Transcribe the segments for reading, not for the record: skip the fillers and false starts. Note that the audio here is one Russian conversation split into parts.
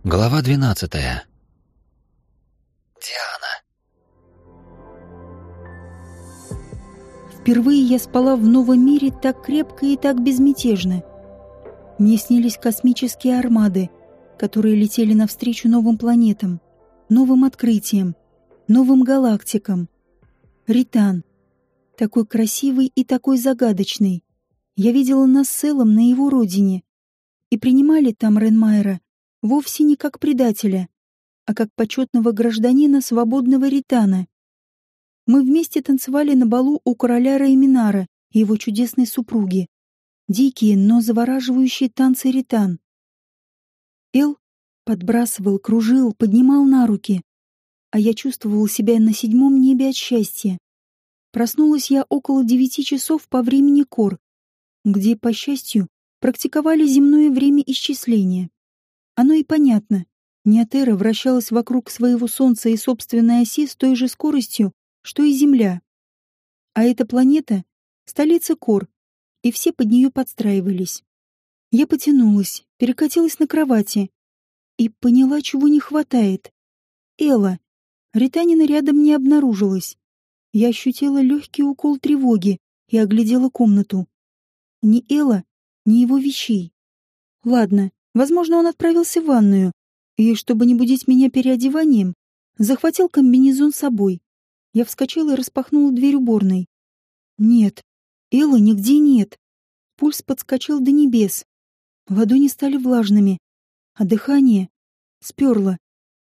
Глава 12. Диана. Впервые я спала в новом мире так крепко и так безмятежно. Мне снились космические армады, которые летели навстречу новым планетам, новым открытиям, новым галактикам. Ритан. Такой красивый и такой загадочный. Я видела нас с Элом на его родине. И принимали там Ренмайера вовсе не как предателя, а как почетного гражданина свободного Ритана. Мы вместе танцевали на балу у короля Рейминара и его чудесной супруги. Дикие, но завораживающие танцы Ритан. Эл подбрасывал, кружил, поднимал на руки, а я чувствовала себя на 7-м небе от счастья. Проснулась я около 9 часов по времени Кор, где, по счастью, практиковали земное время исчисления. Оно и понятно. Неотера вращалась вокруг своего Солнца и собственной оси с той же скоростью, что и Земля. А эта планета — столица Кор, и все под нее подстраивались. Я потянулась, перекатилась на кровати и поняла, чего не хватает. Элла. Ританина рядом не обнаружилась. Я ощутила легкий укол тревоги и оглядела комнату. Ни Элла, ни его вещей. Ладно, возможно, он отправился в ванную и, чтобы не будить меня переодеванием, захватил комбинезон с собой. Я вскочила и распахнула дверь уборной. Нет, Эллы нигде нет. Пульс подскочил до небес. Ладони стали влажными, а дыхание сперло.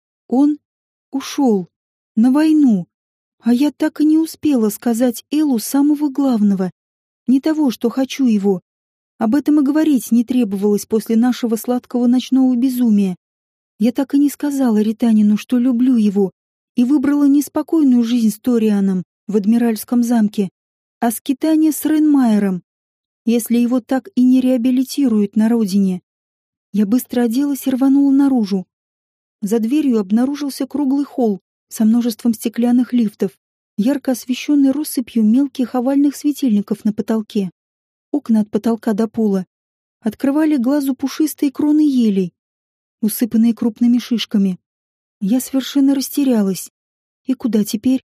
Он ушел на войну, а я так и не успела сказать Эллу самого главного, не того, что хочу его. Об этом и говорить не требовалось после нашего сладкого ночного безумия. Я так и не сказала Ританину, что люблю его, и выбрала не спокойную жизнь с Торианом в Адмиральском замке, а скитание с Ренмайером, если его так и не реабилитируют на родине. Я быстро оделась и рванула наружу. За дверью обнаружился круглый холл со множеством стеклянных лифтов, ярко освещенный россыпью мелких овальных светильников на потолке. Окна от потолка до пола открывали глазу пушистые кроны елей, усыпанные крупными шишками. Я совершенно растерялась. И куда теперь?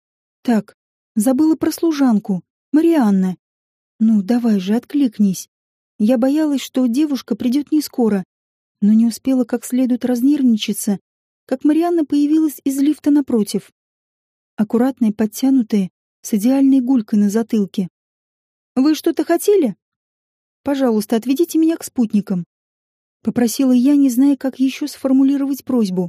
Так, забыла про служанку, Марианна. Ну, давай же, откликнись. Я боялась, что девушка придет не скоро, но не успела как следует разнервничаться, как Марианна появилась из лифта напротив. Аккуратная, подтянутая, с идеальной гулькой на затылке. «Вы что-то хотели? Пожалуйста, отведите меня к спутникам», — попросила я, не зная, как еще сформулировать просьбу.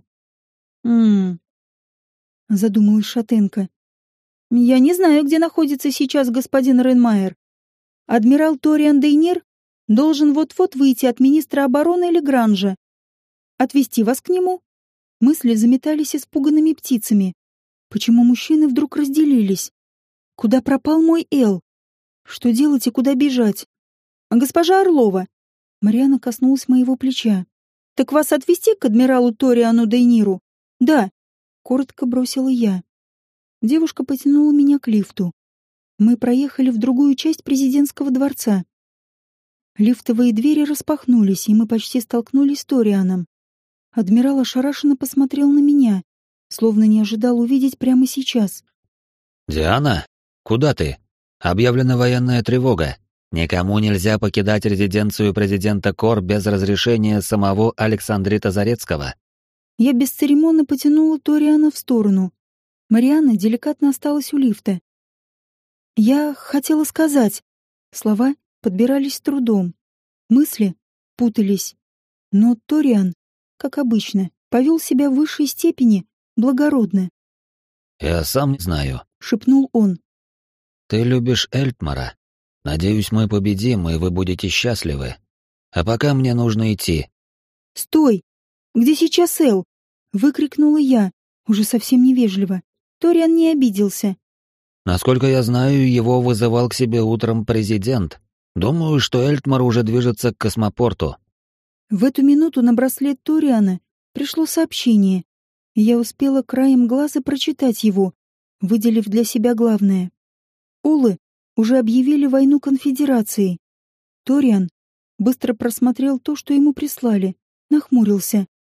Задумалась шатенка. «Я не знаю, где находится сейчас господин Ренмайер. Адмирал Ториан Дейнир должен вот-вот выйти от министра обороны Легранжа. Отвезти вас к нему?» Мысли заметались испуганными птицами. Почему мужчины вдруг разделились? Куда пропал мой Эл? Что делать и куда бежать? «Госпожа Орлова!» Марианна коснулась моего плеча. «Так вас отвезти к адмиралу Ториану Дейниру?» «Да», — коротко бросила я. Девушка потянула меня к лифту. Мы проехали в другую часть президентского дворца. Лифтовые двери распахнулись, и мы почти столкнулись с Торианом. Адмирал ошарашенно посмотрел на меня, словно не ожидал увидеть прямо сейчас. «Диана, куда ты? Объявлена военная тревога. Никому нельзя покидать резиденцию президента Кор без разрешения самого Александрита Зарецкого». Я бесцеремонно потянула Ториана в сторону. Марианна деликатно осталась у лифта. Я хотела сказать. Слова подбирались с трудом. Мысли путались. Но Ториан, как обычно, повел себя в высшей степени благородно. «Я сам не знаю», — шепнул он. «Ты любишь Эльтмара. Надеюсь, мы победим, и вы будете счастливы. А пока мне нужно идти». «Стой! Где сейчас Эл?» — выкрикнула я, уже совсем невежливо. Ториан не обиделся. «Насколько я знаю, его вызывал к себе утром президент. Думаю, что Эльтмар уже движется к космопорту». В эту минуту на браслет Ториана пришло сообщение. Я успела краем глаза прочитать его, выделив для себя главное. Улы уже объявили войну конфедерации. Ториан быстро просмотрел то, что ему прислали, нахмурился.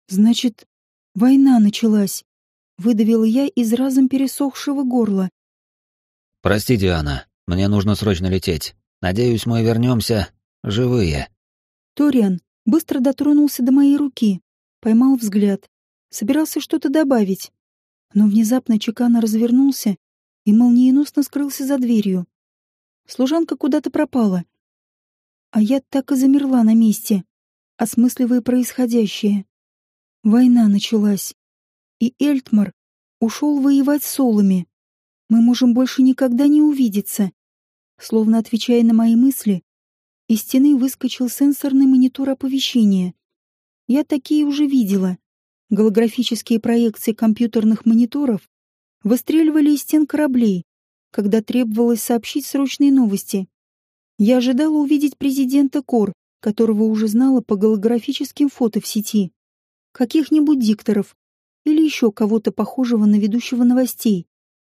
Значит, война началась. Выдавила я из разом пересохшего горла. «Прости, Диана, мне нужно срочно лететь. Надеюсь, мы вернемся живые». Ториан быстро дотронулся до моей руки, поймал взгляд, собирался что-то добавить, но внезапно чеканно развернулся и молниеносно скрылся за дверью. Служанка куда-то пропала, а я так и замерла на месте, осмысливая происходящее. Война началась, и Эльтмар ушел воевать с Олами. Мы можем больше никогда не увидеться. Словно отвечая на мои мысли, из стены выскочил сенсорный монитор оповещения. Я такие уже видела. Голографические проекции компьютерных мониторов выстреливали из стен кораблей, когда требовалось сообщить срочные новости. Я ожидала увидеть президента КОР, которого уже знала по голографическим фото в сети, каких-нибудь дикторов или еще кого-то похожего на ведущего новостей.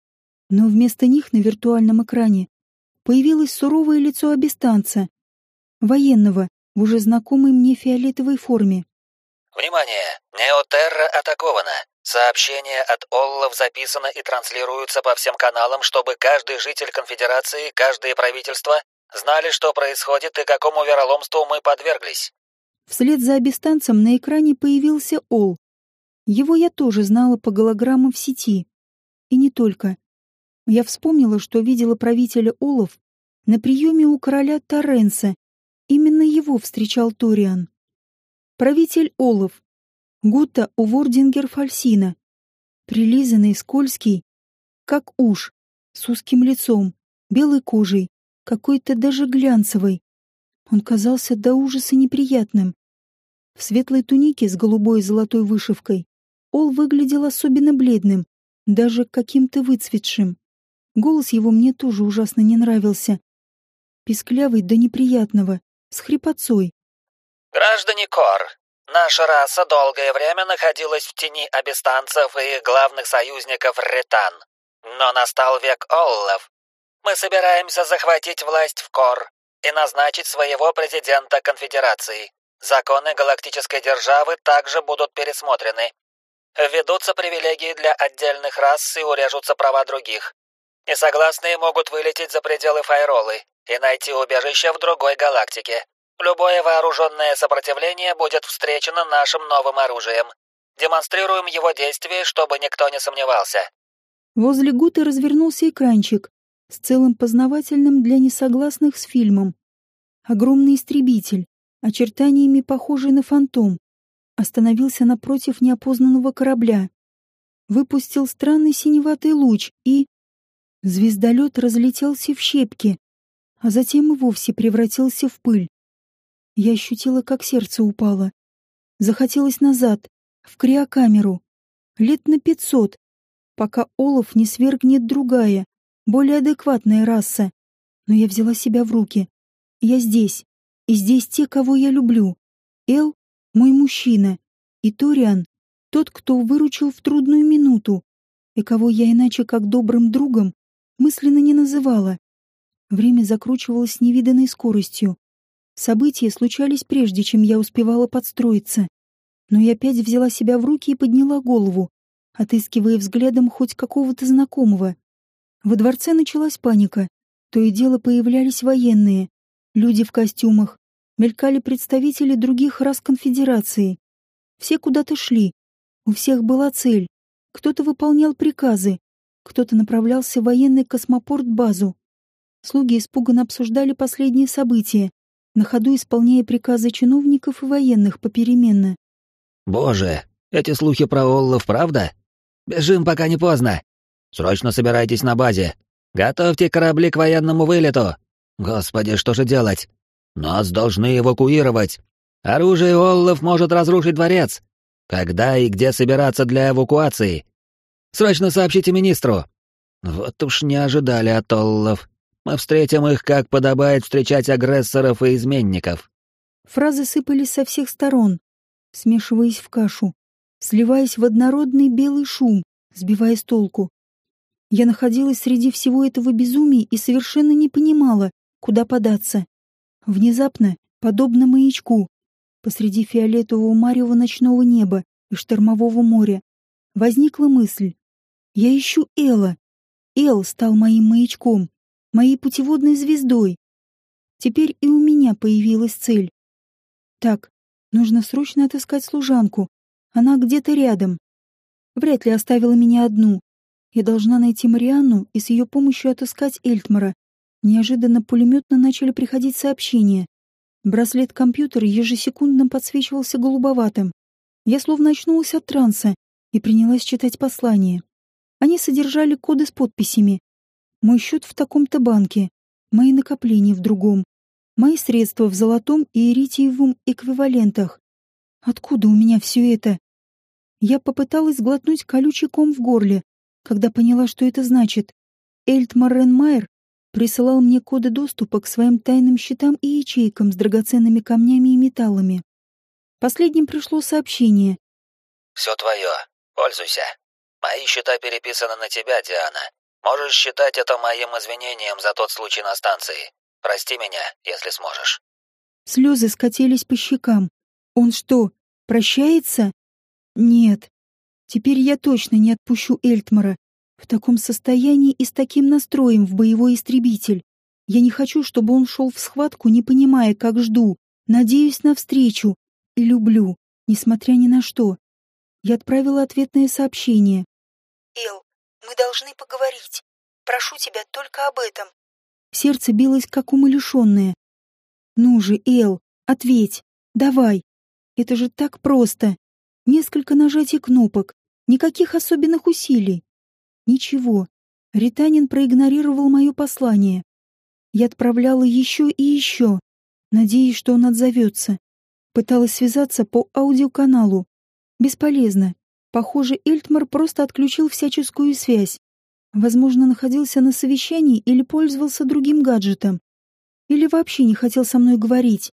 Но вместо них на виртуальном экране появилось суровое лицо абистанца, военного, в уже знакомой мне фиолетовой форме. «Внимание! Неотерра атакована! Сообщения от Оллов записано и транслируются по всем каналам, чтобы каждый житель Конфедерации, каждое правительство знали, что происходит и какому вероломству мы подверглись». Вслед за абистанцем на экране появился Олл. Его я тоже знала по голограммам в сети. И не только. Я вспомнила, что видела правителя Олов на приеме у короля Торренса. Именно его встречал Ториан. Правитель Олов. Гутта Увордингер Фальсина. Прилизанный, скользкий, как уж, с узким лицом, белой кожей, какой-то даже глянцевой. Он казался до ужаса неприятным. В светлой тунике с голубой и золотой вышивкой Ол выглядел особенно бледным, даже каким-то выцветшим. Голос его мне тоже ужасно не нравился. Писклявый до неприятного, с хрипотцой. «Граждане Кор, наша раса долгое время находилась в тени абистанцев и их главных союзников Ретан. Но настал век Оллов. Мы собираемся захватить власть в Кор и назначить своего президента Конфедерации. Законы галактической державы также будут пересмотрены. Введутся привилегии для отдельных рас и урежутся права других. Несогласные могут вылететь за пределы Файролы и найти убежище в другой галактике. Любое вооруженное сопротивление будет встречено нашим новым оружием. Демонстрируем его действие, чтобы никто не сомневался». Возле Гуты развернулся экранчик с целым познавательным для несогласных с фильмом. Огромный истребитель, очертаниями похожий на фантом, остановился напротив неопознанного корабля. Выпустил странный синеватый луч и... Звездолет разлетелся в щепки, а затем и вовсе превратился в пыль. Я ощутила, как сердце упало. Захотелось назад, в криокамеру. Лет на 500, пока Олов не свергнет другая, более адекватная раса. Но я взяла себя в руки. Я здесь, и здесь те, кого я люблю. Эл — мой мужчина, и Ториан — тот, кто выручил в трудную минуту, и кого я иначе как добрым другом мысленно не называла. Время закручивалось с невиданной скоростью. События случались прежде, чем я успевала подстроиться. Но я опять взяла себя в руки и подняла голову, отыскивая взглядом хоть какого-то знакомого. Во дворце началась паника. То и дело появлялись военные, люди в костюмах, мелькали представители других рас конфедерации. Все куда-то шли, у всех была цель. Кто-то выполнял приказы, кто-то направлялся в военный космопорт-базу. Слуги испуганно обсуждали последние события, на ходу исполняя приказы чиновников и военных попеременно. «Боже, эти слухи про Оллов правда? Бежим, пока не поздно. Срочно собирайтесь на базе. Готовьте корабли к военному вылету. Господи, что же делать? Нас должны эвакуировать. Оружие Оллов может разрушить дворец. Когда и где собираться для эвакуации? Срочно сообщите министру». Вот уж не ожидали от Оллов. Мы встретим их, как подобает встречать агрессоров и изменников. Фразы сыпались со всех сторон, смешиваясь в кашу, сливаясь в однородный белый шум, сбивая с толку. Я находилась среди всего этого безумия и совершенно не понимала, куда податься. Внезапно, подобно маячку, посреди фиолетового марева ночного неба, и штормового моря, возникла мысль. Я ищу Элла. Эл стал моим маячком, моей путеводной звездой. Теперь и у меня появилась цель. Так, нужно срочно отыскать служанку. Она где-то рядом. Вряд ли оставила меня одну. Я должна найти Марианну и с ее помощью отыскать Эльтмара. Неожиданно пулеметно начали приходить сообщения. Браслет компьютера ежесекундно подсвечивался голубоватым. Я словно очнулась от транса и принялась читать послания. Они содержали коды с подписями. Мой счет в таком-то банке, мои накопления в другом, мои средства в золотом и эритиевом эквивалентах. Откуда у меня все это? Я попыталась сглотнуть колючий ком в горле, когда поняла, что это значит. Эльтмар Ренмайер присылал мне коды доступа к своим тайным счетам и ячейкам с драгоценными камнями и металлами. Последним пришло сообщение. «Все твое. Пользуйся. Мои счета переписаны на тебя, Диана. Можешь считать это моим извинением за тот случай на станции. Прости меня, если сможешь». Слезы скатились по щекам. Он что, прощается? Нет. Теперь я точно не отпущу Эльтмара. В таком состоянии и с таким настроем в боевой истребитель. Я не хочу, чтобы он шел в схватку, не понимая, как жду, надеюсь на встречу и люблю, несмотря ни на что. Я отправила ответное сообщение. «Эл, мы должны поговорить. Прошу тебя только об этом». Сердце билось, как умалишенное. Ну же, Эл, ответь, давай. Это же так просто. Несколько нажатий кнопок, никаких особенных усилий. Ничего. Ританин проигнорировал мое послание. Я отправляла еще и еще, надеясь, что он отзовется. Пыталась связаться по аудиоканалу. Бесполезно. Похоже, Эльтмар просто отключил всяческую связь. Возможно, находился на совещании или пользовался другим гаджетом. Или вообще не хотел со мной говорить.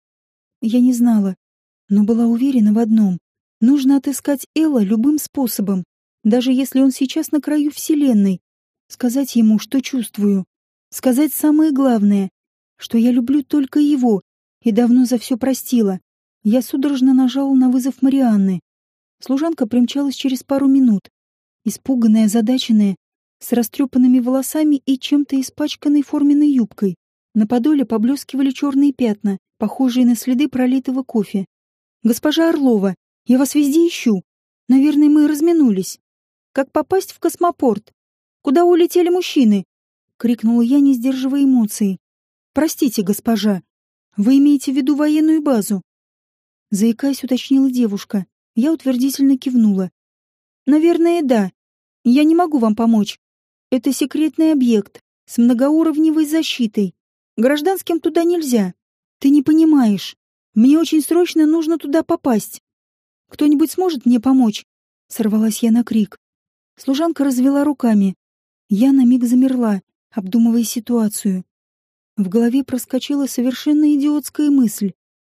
Я не знала, но была уверена в одном. Нужно отыскать Элла любым способом, даже если он сейчас на краю Вселенной. Сказать ему, что чувствую. Сказать самое главное, что я люблю только его и давно за все простила. Я судорожно нажала на вызов Марианны. Служанка примчалась через пару минут. Испуганная, озадаченная, с растрепанными волосами и чем-то испачканной форменной юбкой. На подоле поблескивали черные пятна, похожие на следы пролитого кофе. «Госпожа Орлова, я вас везде ищу. Наверное, мы разминулись. Как попасть в космопорт? Куда улетели мужчины?» — крикнула я, не сдерживая эмоций. «Простите, госпожа, вы имеете в виду военную базу?» Заикаясь, уточнила девушка. Я утвердительно кивнула. «Наверное, да. Я не могу вам помочь. Это секретный объект с многоуровневой защитой. Гражданским туда нельзя. Ты не понимаешь. Мне очень срочно нужно туда попасть. Кто-нибудь сможет мне помочь?» Сорвалась я на крик. Служанка развела руками. Я на миг замерла, обдумывая ситуацию. В голове проскочила совершенно идиотская мысль.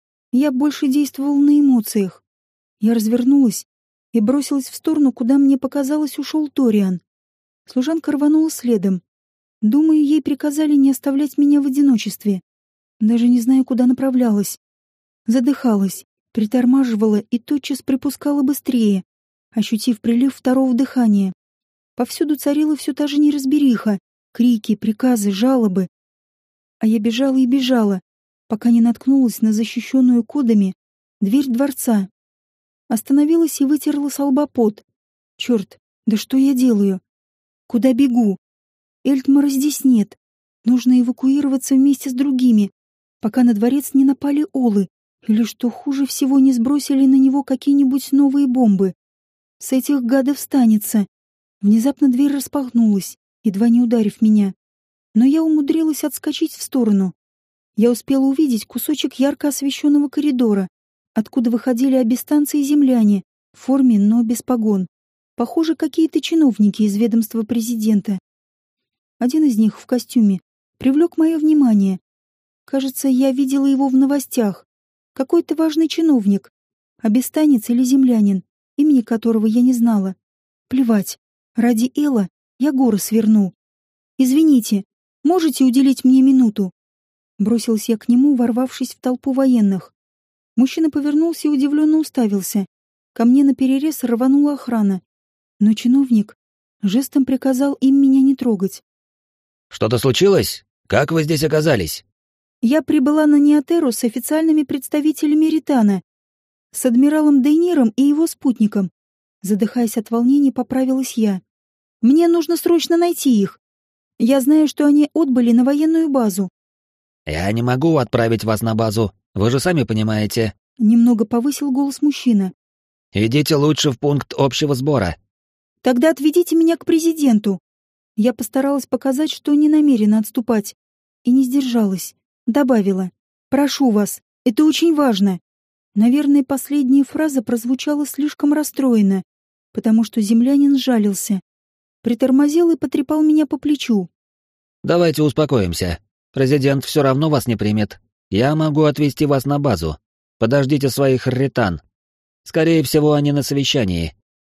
Я больше действовала на эмоциях. Я развернулась и бросилась в сторону, куда мне показалось ушел Ториан. Служанка рванула следом. Думаю, ей приказали не оставлять меня в одиночестве. Даже не знаю, куда направлялась. Задыхалась, притормаживала и тотчас припускала быстрее, ощутив прилив второго дыхания. Повсюду царила все та же неразбериха, крики, приказы, жалобы. А я бежала и бежала, пока не наткнулась на защищенную кодами дверь дворца. Остановилась и вытерла со лба пот. Черт, да что я делаю? Куда бегу? Эльтмара здесь нет. Нужно эвакуироваться вместе с другими, пока на дворец не напали олы, или, что хуже всего, не сбросили на него какие-нибудь новые бомбы. С этих гадов станется. Внезапно дверь распахнулась, едва не ударив меня. Но я умудрилась отскочить в сторону. Я успела увидеть кусочек ярко освещенного коридора, откуда выходили абистанцы и земляне, в форме, но без погон. Похоже, какие-то чиновники из ведомства президента. Один из них в костюме привлек мое внимание. Кажется, я видела его в новостях. Какой-то важный чиновник, абистанец или землянин, имени которого я не знала. Плевать. Ради Элла я горы сверну. «Извините, можете уделить мне минуту?» Бросилась я к нему, ворвавшись в толпу военных. Мужчина повернулся и удивленно уставился. Ко мне наперерез рванула охрана, но чиновник жестом приказал им меня не трогать. «Что-то случилось? Как вы здесь оказались?» Я прибыла на Неотеру с официальными представителями Ритана, с адмиралом Дейниром и его спутником. Задыхаясь от волнения, поправилась я. Мне нужно срочно найти их. Я знаю, что они отбыли на военную базу. «Я не могу отправить вас на базу, вы же сами понимаете». Немного повысил голос мужчина. «Идите лучше в пункт общего сбора». Тогда отведите меня к президенту. Я постаралась показать, что не намерена отступать. И не сдержалась. Добавила. Прошу вас, это очень важно. Наверное, последняя фраза прозвучала слишком расстроенно, потому что землянин сжалился. Притормозил и потрепал меня по плечу. «Давайте успокоимся. Президент все равно вас не примет. Я могу отвезти вас на базу. Подождите своих рретан. Скорее всего, они на совещании».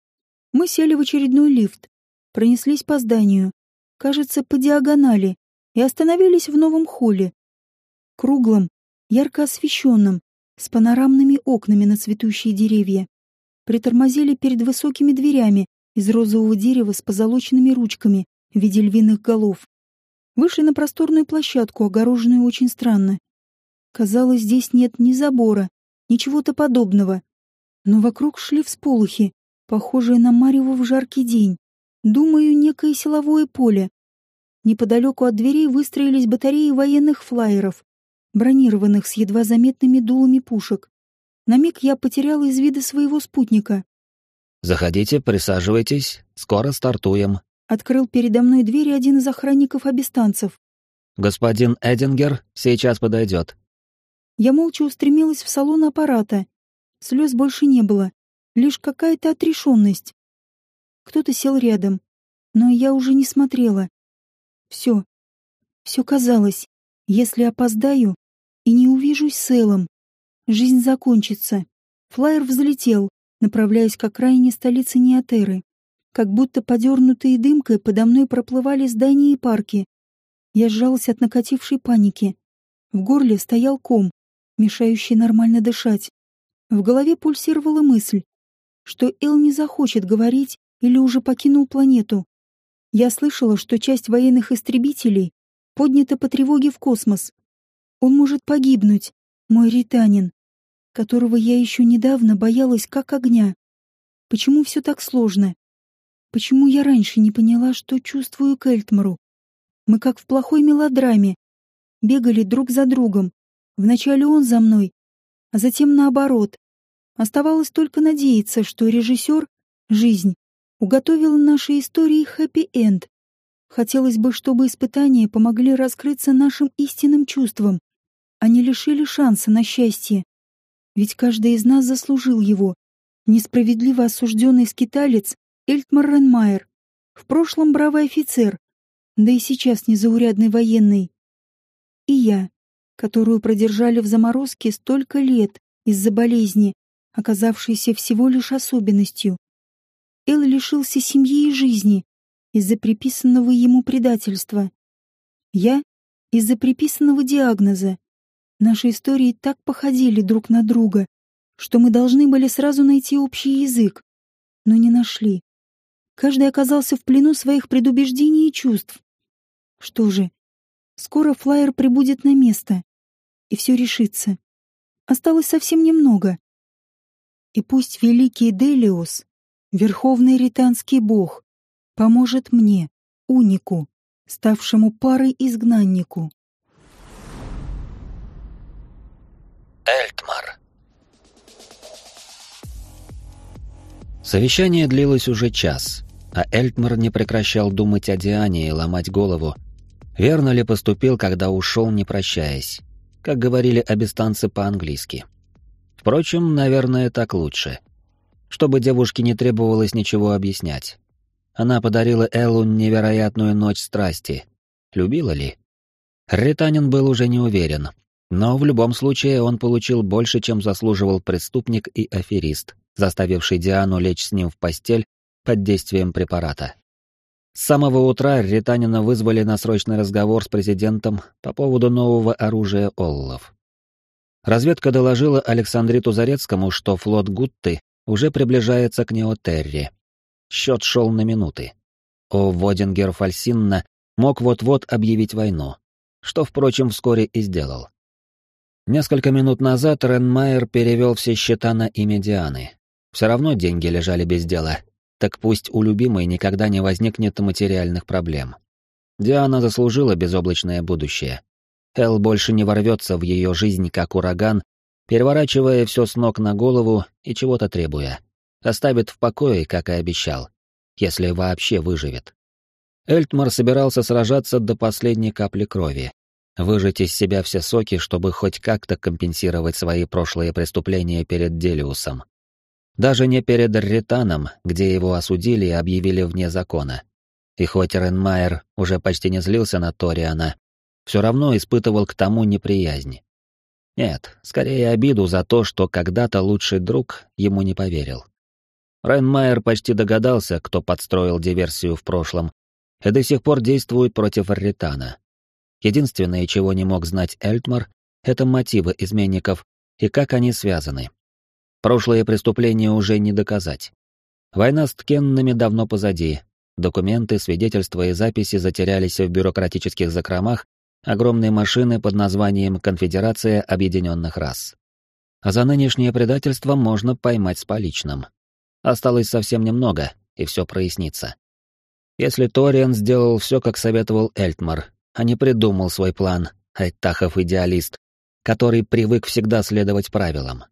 Мы сели в очередной лифт, пронеслись по зданию, кажется, по диагонали, и остановились в новом холле. Круглом, ярко освещенном, с панорамными окнами на цветущие деревья. Притормозили перед высокими дверями из розового дерева с позолоченными ручками в виде львиных голов. Вышли на просторную площадку, огороженную очень странно. Казалось, здесь нет ни забора, ни чего-то подобного. Но вокруг шли всполохи, похожие на марево в жаркий день. Думаю, некое силовое поле. Неподалеку от дверей выстроились батареи военных флайеров, бронированных с едва заметными дулами пушек. На миг я потеряла из вида своего спутника. «Заходите, присаживайтесь, скоро стартуем». Открыл передо мной двери один из охранников-абистанцев. «Господин Эдингер сейчас подойдет». Я молча устремилась в салон аппарата. Слез больше не было, лишь какая-то отрешенность. Кто-то сел рядом, но я уже не смотрела. Все казалось, если опоздаю и не увижусь с Элом, жизнь закончится. Флайер взлетел, направляясь к окраине столицы Неотеры. Как будто подернутые дымкой подо мной проплывали здания и парки. Я сжалась от накатившей паники. В горле стоял ком, мешающий нормально дышать. В голове пульсировала мысль, что Эл не захочет говорить или уже покинул планету. Я слышала, что часть военных истребителей поднята по тревоге в космос. Он может погибнуть, мой ританин, которого я еще недавно боялась как огня. Почему все так сложно? Почему я раньше не поняла, что чувствую к Эльтмару? Мы как в плохой мелодраме. Бегали друг за другом. Вначале он за мной, а затем наоборот. Оставалось только надеяться, что режиссер, жизнь, уготовила нашей истории хэппи-энд. Хотелось бы, чтобы испытания помогли раскрыться нашим истинным чувствам, а не лишили шанса на счастье. Ведь каждый из нас заслужил его. Несправедливо осужденный скиталец Эльтмар Ренмайер, в прошлом бравый офицер, да и сейчас незаурядный военный. И я, которую продержали в заморозке столько лет из-за болезни, оказавшейся всего лишь особенностью. Эл лишился семьи и жизни из-за приписанного ему предательства. Я — из-за приписанного диагноза. Наши истории так походили друг на друга, что мы должны были сразу найти общий язык, но не нашли. Каждый оказался в плену своих предубеждений и чувств. Что же, скоро флайер прибудет на место, и все решится. Осталось совсем немного. И пусть великий Делиос, верховный ританский бог, поможет мне, унику, ставшему парой изгнаннику. Эльтмар. Совещание длилось уже час, а Эльтмар не прекращал думать о Диане и ломать голову. Верно ли поступил, когда ушел, не прощаясь? Как говорили абистанцы по-английски. Впрочем, наверное, так лучше. Чтобы девушке не требовалось ничего объяснять. Она подарила Эллу невероятную ночь страсти. Любила ли? Ританин был уже не уверен. Но в любом случае он получил больше, чем заслуживал преступник и аферист, заставивший Диану лечь с ним в постель под действием препарата. С самого утра Ританина вызвали на срочный разговор с президентом по поводу нового оружия Оллов. Разведка доложила Александриту Зарецкому, что флот Гутты уже приближается к Неотерре. Счет шел на минуты. Водингер Фальсинна мог вот-вот объявить войну, что, впрочем, вскоре и сделал. Несколько минут назад Ренмайер перевел все счета на имя Дианы. Все равно деньги лежали без дела, так пусть у любимой никогда не возникнет материальных проблем. Диана заслужила безоблачное будущее. Эл больше не ворвется в ее жизнь как ураган, переворачивая все с ног на голову и чего-то требуя. Оставит в покое, как и обещал, если вообще выживет. Эльтмар собирался сражаться до последней капли крови, выжать из себя все соки, чтобы хоть как-то компенсировать свои прошлые преступления перед Делиусом. Даже не перед Рретаном, где его осудили и объявили вне закона. И хоть Ренмайер уже почти не злился на Ториана, все равно испытывал к тому неприязнь. Нет, скорее обиду за то, что когда-то лучший друг ему не поверил. Ренмайер почти догадался, кто подстроил диверсию в прошлом, и до сих пор действует против Рретана. Единственное, чего не мог знать Эльтмар, это мотивы изменников и как они связаны. Прошлые преступления уже не доказать. Война с Ткеннами давно позади. Документы, свидетельства и записи затерялись в бюрократических закромах огромной машины под названием «Конфедерация Объединенных Рас». А за нынешнее предательство можно поймать с поличным. Осталось совсем немного, и все прояснится. Если Ториан сделал все, как советовал Эльтмар, а не придумал свой план, Айтахов-идеалист, который привык всегда следовать правилам.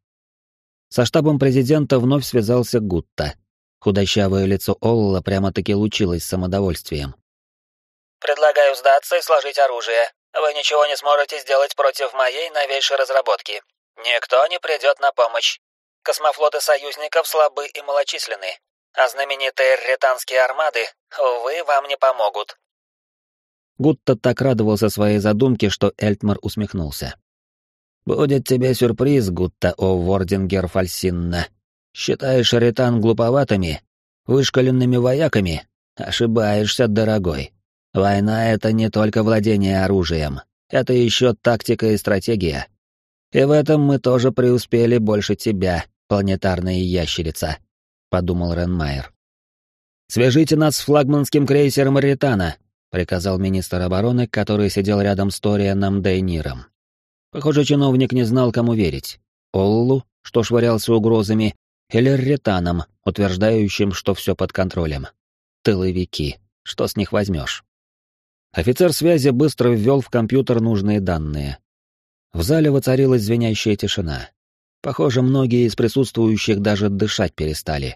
Со штабом президента вновь связался Гутта. Худощавое лицо Олла прямо-таки лучилось самодовольствием. «Предлагаю сдаться и сложить оружие. Вы ничего не сможете сделать против моей новейшей разработки. Никто не придет на помощь. Космофлоты союзников слабы и малочисленны, а знаменитые рретанские армады, увы, вам не помогут». Гутта так радовался своей задумке, что Эльтмар усмехнулся. «Будет тебе сюрприз, Гутта Вордингер Фальсинна. Считаешь Рретан глуповатыми, вышкаленными вояками? Ошибаешься, дорогой. Война — это не только владение оружием, это еще тактика и стратегия. И в этом мы тоже преуспели больше тебя, планетарная ящерица», — подумал Ренмайер. «Свяжите нас с флагманским крейсером Рретана», — приказал министр обороны, который сидел рядом с Торианом Дейниром. Похоже, чиновник не знал, кому верить. Оллу, что швырялся угрозами, или Рретаном, утверждающим, что все под контролем. Тыловики, что с них возьмешь? Офицер связи быстро ввел в компьютер нужные данные. В зале воцарилась звенящая тишина. Похоже, многие из присутствующих даже дышать перестали.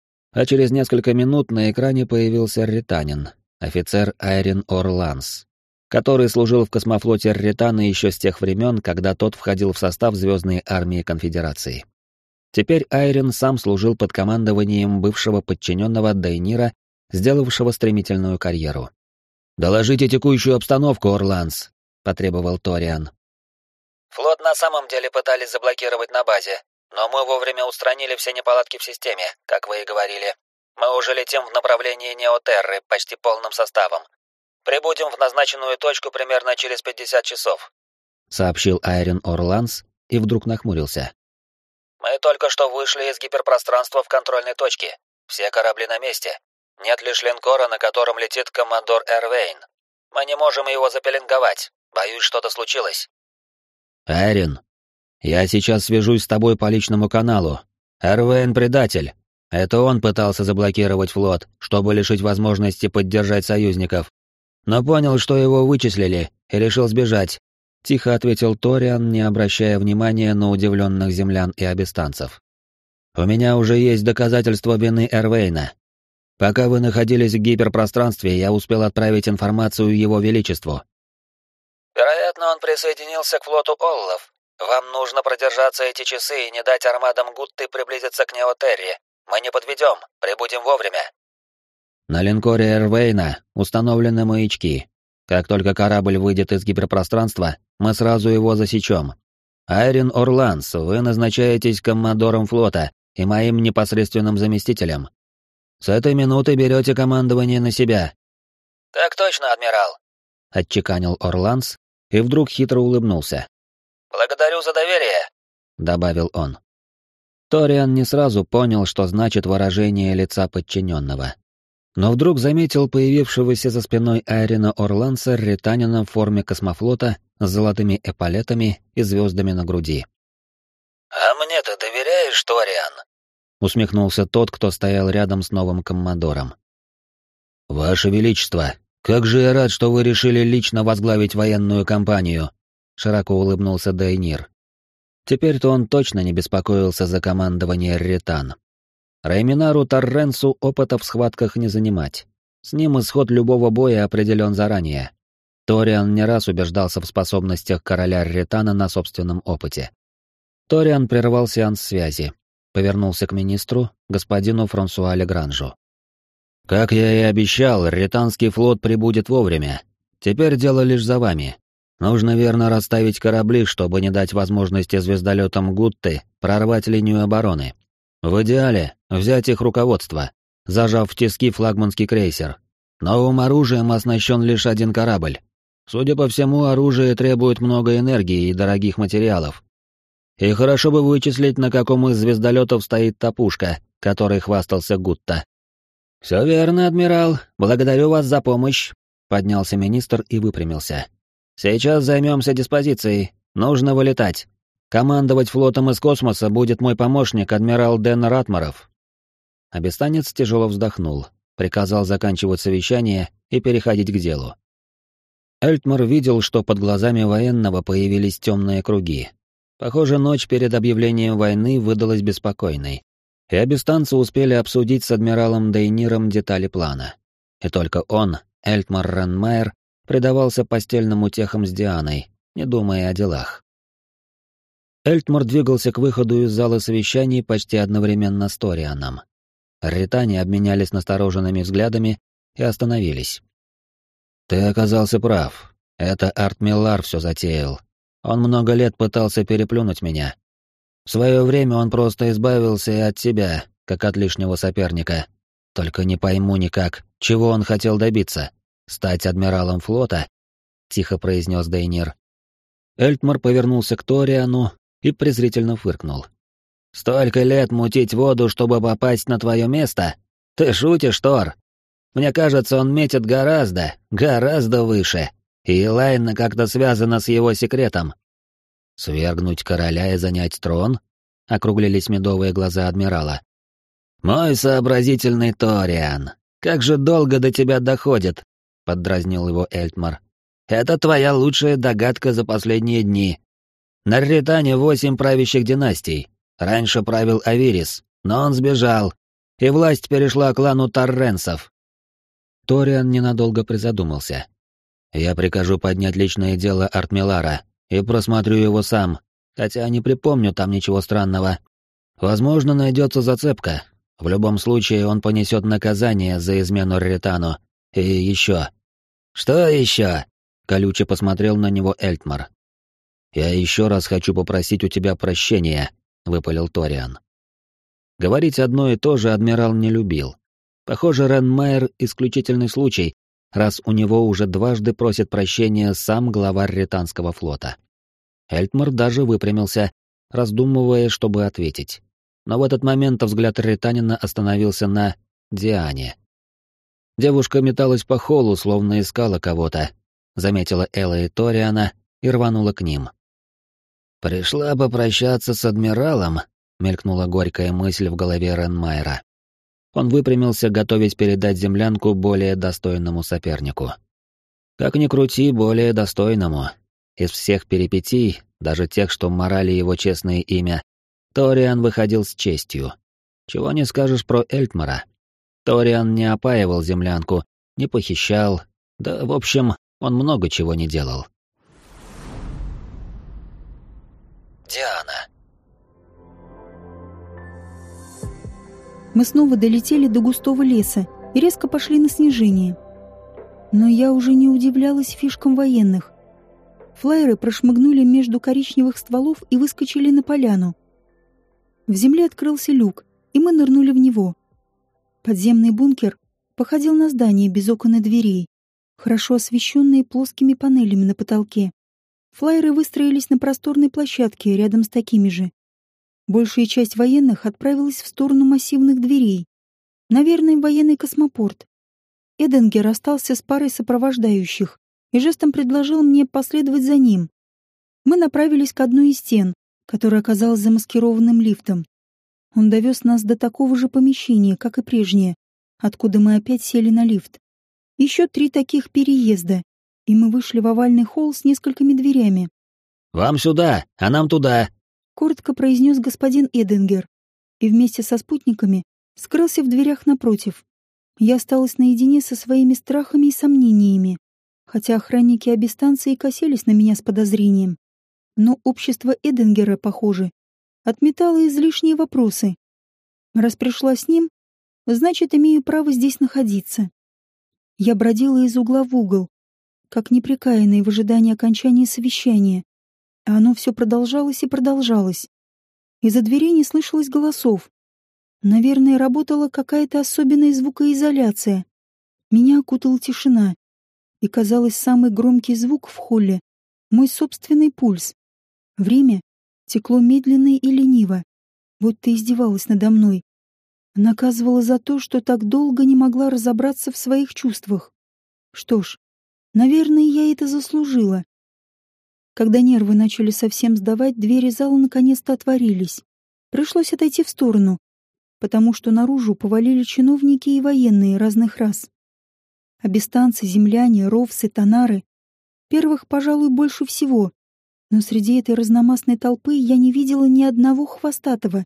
А через несколько минут на экране появился рретанин, офицер Айрин Орланс, который служил в космофлоте Рретана еще с тех времен, когда тот входил в состав Звездной армии Конфедерации. Теперь Айрин сам служил под командованием бывшего подчиненного Дейнира, сделавшего стремительную карьеру. «Доложите текущую обстановку, Орланс», — потребовал Ториан. «Флот на самом деле пытались заблокировать на базе, но мы вовремя устранили все неполадки в системе, как вы и говорили. Мы уже летим в направлении Неотерры почти полным составом. Прибудем в назначенную точку примерно через 50 часов», — сообщил Айрин Орланс и вдруг нахмурился. «Мы только что вышли из гиперпространства в контрольной точке. Все корабли на месте. Нет лишь линкора, на котором летит коммодор Эрвейн. Мы не можем его запеленговать. Боюсь, что-то случилось». «Айрин, я сейчас свяжусь с тобой по личному каналу. Эрвейн предатель. Это он пытался заблокировать флот, чтобы лишить возможности поддержать союзников. Но понял, что его вычислили, и решил сбежать», — тихо ответил Ториан, не обращая внимания на удивленных землян и абистанцев. «У меня уже есть доказательства вины Эрвейна. Пока вы находились в гиперпространстве, я успел отправить информацию Его Величеству». «Вероятно, он присоединился к флоту Оллов. Вам нужно продержаться эти часы и не дать армадам Гутты приблизиться к Неотерре. Мы не подведем, прибудем вовремя». На линкоре Эрвейна установлены маячки. Как только корабль выйдет из гиперпространства, мы сразу его засечем. Айрин Орланс, вы назначаетесь коммодором флота и моим непосредственным заместителем. С этой минуты берете командование на себя». «Так точно, адмирал», — отчеканил Орланс и вдруг хитро улыбнулся. «Благодарю за доверие», — добавил он. Ториан не сразу понял, что значит выражение лица подчиненного. Но вдруг заметил появившегося за спиной Айрина Орланса ретанина в форме космофлота с золотыми эполетами и звездами на груди. «А мне ты доверяешь, Ториан?» — усмехнулся тот, кто стоял рядом с новым коммодором. «Ваше Величество, как же я рад, что вы решили лично возглавить военную кампанию!» — широко улыбнулся Дейнир. Теперь-то он точно не беспокоился за командование ретан. Рейминару Тарренсу опыта в схватках не занимать. С ним исход любого боя определен заранее. Ториан не раз убеждался в способностях короля ретана на собственном опыте. Ториан прервал сеанс связи, повернулся к министру, господину Франсуа Легранжу. «Как я и обещал, ретанский флот прибудет вовремя. Теперь дело лишь за вами. Нужно верно расставить корабли, чтобы не дать возможности звездолетам Гутты прорвать линию обороны. В идеале взять их руководство, зажав в тиски флагманский крейсер. Новым оружием оснащен лишь один корабль. Судя по всему, оружие требует много энергии и дорогих материалов. И хорошо бы вычислить, на каком из звездолетов стоит та пушка, которой хвастался Гутта». «Все верно, адмирал. Благодарю вас за помощь», — поднялся министр и выпрямился. «Сейчас займемся диспозицией. Нужно вылетать. Командовать флотом из космоса будет мой помощник, адмирал Дэн Ратмаров». Абистанец тяжело вздохнул, приказал заканчивать совещание и переходить к делу. Эльтмар видел, что под глазами военного появились темные круги. Похоже, ночь перед объявлением войны выдалась беспокойной, и абистанцы успели обсудить с адмиралом Дейниром детали плана. И только он, Эльтмар Ренмайер, предавался постельным утехам с Дианой, не думая о делах. Эльтмар двигался к выходу из зала совещаний почти одновременно с Торианом. Ретане обменялись настороженными взглядами и остановились. «Ты оказался прав. Это Артмиллар все затеял. Он много лет пытался переплюнуть меня. В свое время он просто избавился и от тебя, как от лишнего соперника. Только не пойму никак, чего он хотел добиться. Стать адмиралом флота?» — тихо произнес Дейнир. Эльтмар повернулся к Ториану и презрительно фыркнул. «Столько лет мутить воду, чтобы попасть на твое место? Ты шутишь, Тор? Мне кажется, он метит гораздо выше, и Элайна как-то связана с его секретом». «Свергнуть короля и занять трон?» — округлились медовые глаза адмирала. «Мой сообразительный Ториан, как же долго до тебя доходит?» — поддразнил его Эльтмар. «Это твоя лучшая догадка за последние дни. На Ретане 8 правящих династий. Раньше правил Авирис, но он сбежал, и власть перешла к клану Тарренсов». Ториан ненадолго призадумался. «Я прикажу поднять личное дело Артмиллара и просмотрю его сам, хотя не припомню там ничего странного. Возможно, найдется зацепка. В любом случае он понесет наказание за измену Ретану. И еще». «Что еще?» — колюче посмотрел на него Эльтмар. «Я еще раз хочу попросить у тебя прощения», — выпалил Ториан. Говорить одно и то же адмирал не любил. Похоже, Ренмайер — исключительный случай, раз у него уже дважды просит прощения сам главарь ретанского флота. Эльтмар даже выпрямился, раздумывая, чтобы ответить. Но в этот момент взгляд ретанина остановился на Диане. Девушка металась по холлу, словно искала кого-то, заметила Элла и Ториана и рванула к ним. «Пришла попрощаться с адмиралом», — мелькнула горькая мысль в голове Ренмайера. Он выпрямился, готовясь передать землянку более достойному сопернику. Как ни крути, более достойному. Из всех перипетий, даже тех, что морали его честное имя, Ториан выходил с честью. Чего не скажешь про Эльтмара. Ториан не опаивал землянку, не похищал, да, в общем, он много чего не делал. Диана. Мы снова долетели до густого леса и резко пошли на снижение. Но я уже не удивлялась фишкам военных. Флайеры прошмыгнули между коричневых стволов и выскочили на поляну. В земле открылся люк, и мы нырнули в него. Подземный бункер походил на здание без окон и дверей, хорошо освещенные плоскими панелями на потолке. Флайеры выстроились на просторной площадке рядом с такими же. Большая часть военных отправилась в сторону массивных дверей. Наверное, военный космопорт. Эденгер остался с парой сопровождающих и жестом предложил мне последовать за ним. Мы направились к одной из стен, которая оказалась замаскированным лифтом. Он довез нас до такого же помещения, как и прежнее, откуда мы опять сели на лифт. Еще 3 таких переезда, и мы вышли в овальный холл с несколькими дверями. «Вам сюда, а нам туда», — коротко произнес господин Эденгер, и вместе со спутниками скрылся в дверях напротив. Я осталась наедине со своими страхами и сомнениями, хотя охранники абистанции косились на меня с подозрением. Но общество Эденгера, похоже, отметало излишние вопросы. Раз пришла с ним, значит, имею право здесь находиться. Я бродила из угла в угол, как непрекаянный в ожидании окончания совещания, а оно все продолжалось и продолжалось. Из-за дверей не слышалось голосов. Наверное, работала какая-то особенная звукоизоляция. Меня окутала тишина, и, казалось, самый громкий звук в холле — мой собственный пульс. Время текло медленно и лениво, будто издевалась надо мной. Наказывала за то, что так долго не могла разобраться в своих чувствах. Что ж, наверное, я это заслужила. Когда нервы начали совсем сдавать, двери зала наконец-то отворились. Пришлось отойти в сторону, потому что наружу повалили чиновники и военные разных рас. Абистанцы, земляне, ровсы, тонары. Первых, пожалуй, больше всего. Но среди этой разномастной толпы я не видела ни одного хвостатого.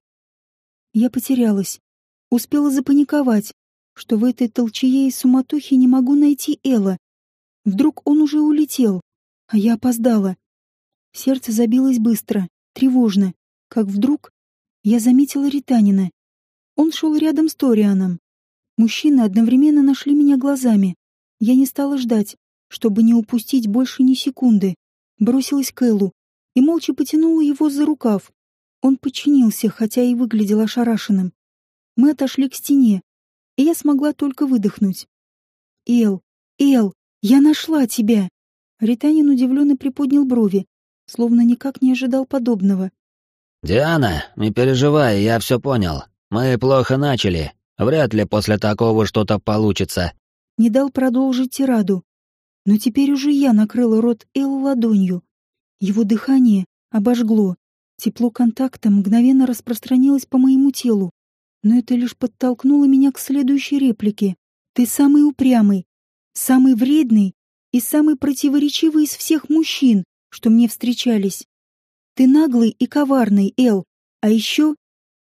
Я потерялась. Успела запаниковать, что в этой толчее и суматохе не могу найти Элла. Вдруг он уже улетел, а я опоздала. Сердце забилось быстро, тревожно, как вдруг я заметила Ританина. Он шел рядом с Торианом. Мужчины одновременно нашли меня глазами. Я не стала ждать, чтобы не упустить больше ни секунды. Бросилась к Эллу и молча потянула его за рукав. Он подчинился, хотя и выглядел ошарашенным. Мы отошли к стене, и я смогла только выдохнуть. «Эл, Эл, я нашла тебя!» Ританин удивленно приподнял брови, словно никак не ожидал подобного. «Диана, не переживай, я все понял. Мы плохо начали. Вряд ли после такого что-то получится». Не дал продолжить тираду. Но теперь уже я накрыла рот Элла ладонью. Его дыхание обожгло. Тепло контакта мгновенно распространилось по моему телу. Но это лишь подтолкнуло меня к следующей реплике. «Ты самый упрямый, самый вредный и самый противоречивый из всех мужчин, что мне встречались. Ты наглый и коварный, Эл, а еще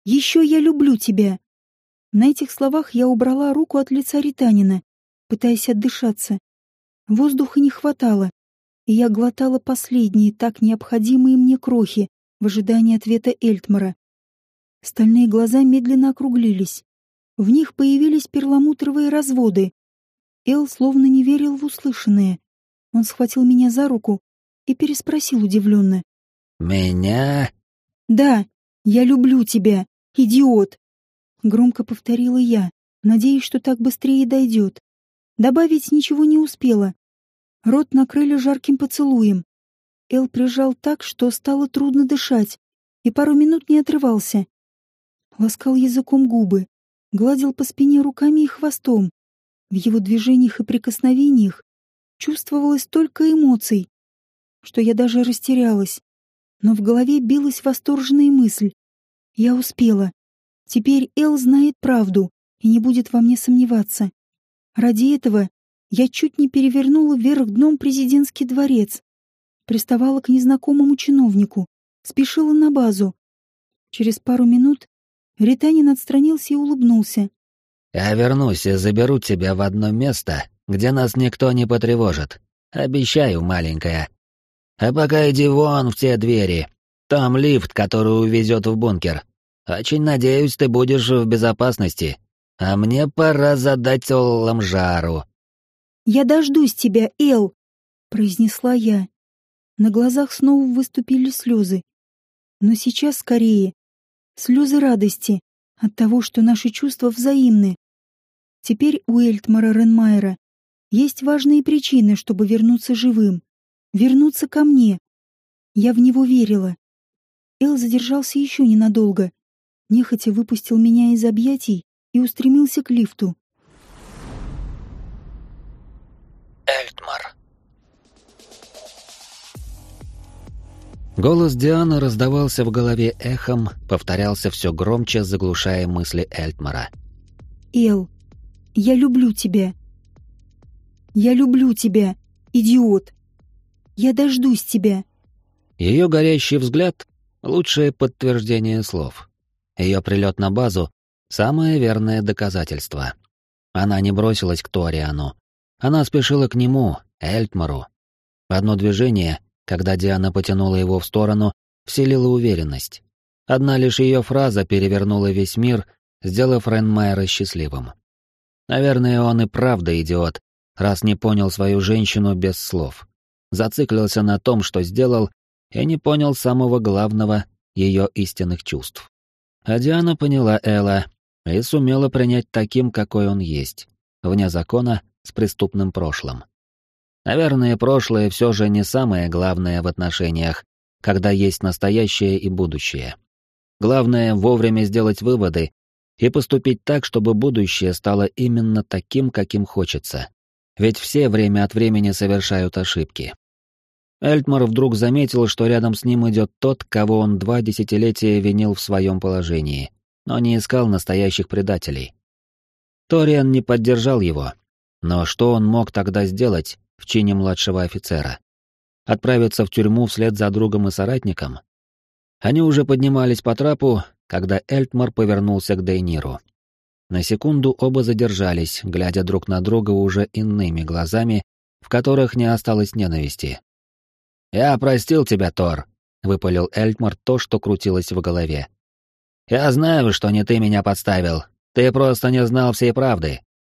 я люблю тебя». На этих словах я убрала руку от лица Ританина, пытаясь отдышаться. Воздуха не хватало, и я глотала последние, так необходимые мне крохи в ожидании ответа Эльтмара. Стальные глаза медленно округлились. В них появились перламутровые разводы. Эл словно не верил в услышанное. Он схватил меня за руку и переспросил удивленно. «Меня?» «Да, я люблю тебя, идиот!» Громко повторила я, надеясь, что так быстрее дойдет. Добавить ничего не успела. Рот накрыли жарким поцелуем. Эл прижал так, что стало трудно дышать, и пару минут не отрывался. Ласкал языком губы, гладил по спине руками и хвостом. В его движениях и прикосновениях чувствовалось столько эмоций, что я даже растерялась. Но в голове билась восторженная мысль. Я успела. Теперь Эл знает правду и не будет во мне сомневаться. Ради этого я чуть не перевернула вверх дном президентский дворец. Приставала к незнакомому чиновнику, спешила на базу. Через пару минут Ританин отстранился и улыбнулся. «Я вернусь и заберу тебя в одно место, где нас никто не потревожит. Обещаю, маленькая. А пока иди вон в те двери. Там лифт, который увезет в бункер. Очень надеюсь, ты будешь в безопасности. А мне пора задать Оллам жару». «Я дождусь тебя, Эл!» — произнесла я. На глазах снова выступили слезы. Но сейчас скорее слезы радости от того, что наши чувства взаимны. Теперь у Эльтмара Ренмайера есть важные причины, чтобы вернуться живым, вернуться ко мне. Я в него верила. Эл задержался еще ненадолго, нехотя выпустил меня из объятий и устремился к лифту. Эльтмар. Голос Дианы раздавался в голове эхом, повторялся все громче, заглушая мысли Эльтмара. «Эл, я люблю тебя. Я люблю тебя, идиот. Я дождусь тебя». Ее горящий взгляд — лучшее подтверждение слов. Ее прилет на базу — самое верное доказательство. Она не бросилась к Ториану. Она спешила к нему, Эльтмару. Одно движение, когда Диана потянула его в сторону, вселила уверенность. Одна лишь ее фраза перевернула весь мир, сделав Ренмайера счастливым. Наверное, он и правда идиот, раз не понял свою женщину без слов. Зациклился на том, что сделал, и не понял самого главного — ее истинных чувств. А Диана поняла Элла и сумела принять таким, какой он есть, вне закона, с преступным прошлым. Наверное, прошлое все же не самое главное в отношениях, когда есть настоящее и будущее. Главное — вовремя сделать выводы и поступить так, чтобы будущее стало именно таким, каким хочется. Ведь все время от времени совершают ошибки. Эльтмар вдруг заметил, что рядом с ним идет тот, кого он 2 десятилетия винил в своем положении, но не искал настоящих предателей. Ториан не поддержал его. Но что он мог тогда сделать в чине младшего офицера? Отправиться в тюрьму вслед за другом и соратником? Они уже поднимались по трапу, когда Эльтмар повернулся к Дейниру. На секунду оба задержались, глядя друг на друга уже иными глазами, в которых не осталось ненависти. «Я простил тебя, Тор», — выпалил Эльтмар то, что крутилось в голове. «Я знаю, что не ты меня подставил. Ты просто не знал всей правды».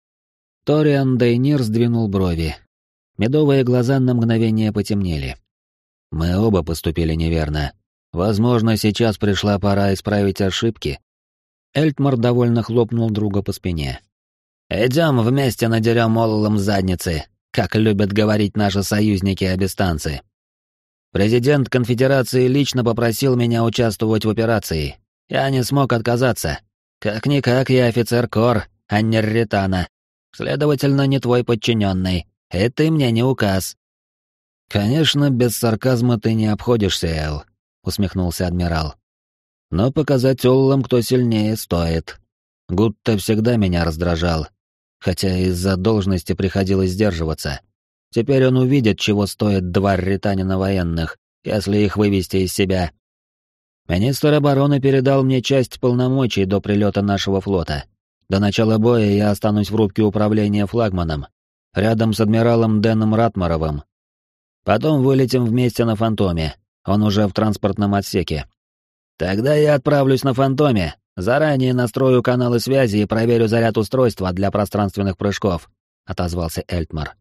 Ториан Дейнир сдвинул брови. Медовые глаза на мгновение потемнели. «Мы оба поступили неверно. Возможно, сейчас пришла пора исправить ошибки». Эльтмар довольно хлопнул друга по спине. «Идем вместе надерем ололом задницы, как любят говорить наши союзники-абистанцы. Президент конфедерации лично попросил меня участвовать в операции. Я не смог отказаться. Как-никак я офицер Кор, а не Рретана. Следовательно, не твой подчиненный. И ты мне не указ». «Конечно, без сарказма ты не обходишься, Эл», — усмехнулся адмирал. «Но показать Оллам, кто сильнее, стоит. Гутто всегда меня раздражал, хотя из-за должности приходилось сдерживаться. Теперь он увидит, чего стоит 2 рретанина военных, если их вывести из себя. Министр обороны передал мне часть полномочий до прилета нашего флота. До начала боя я останусь в рубке управления флагманом, рядом с адмиралом Дэном Ратмаровым. Потом вылетим вместе на Фантоме, он уже в транспортном отсеке. Тогда я отправлюсь на Фантоме, заранее настрою каналы связи и проверю заряд устройства для пространственных прыжков», — отозвался Эльтмар.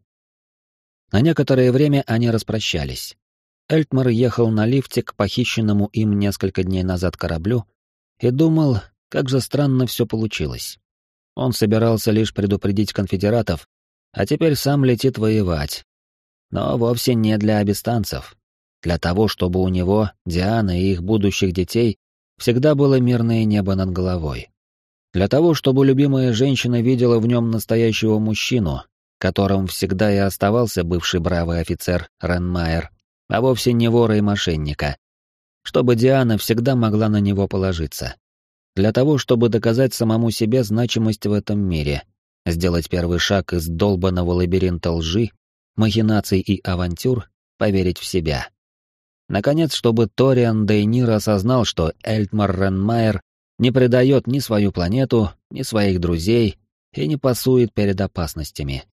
На некоторое время они распрощались. Эльтмар ехал на лифте к похищенному им несколько дней назад кораблю и думал, как же странно все получилось. Он собирался лишь предупредить конфедератов, а теперь сам летит воевать. Но вовсе не для абистанцев. Для того, чтобы у него, Дианы и их будущих детей всегда было мирное небо над головой. Для того, чтобы любимая женщина видела в нем настоящего мужчину, которым всегда и оставался бывший бравый офицер Ренмайер, а вовсе не вора и мошенника. Чтобы Диана всегда могла на него положиться. Для того, чтобы доказать самому себе значимость в этом мире, сделать первый шаг из долбанного лабиринта лжи, махинаций и авантюр, поверить в себя. Наконец, чтобы Ториан Дейнир осознал, что Эльтмар Ренмайер не предает ни свою планету, ни своих друзей и не пасует перед опасностями.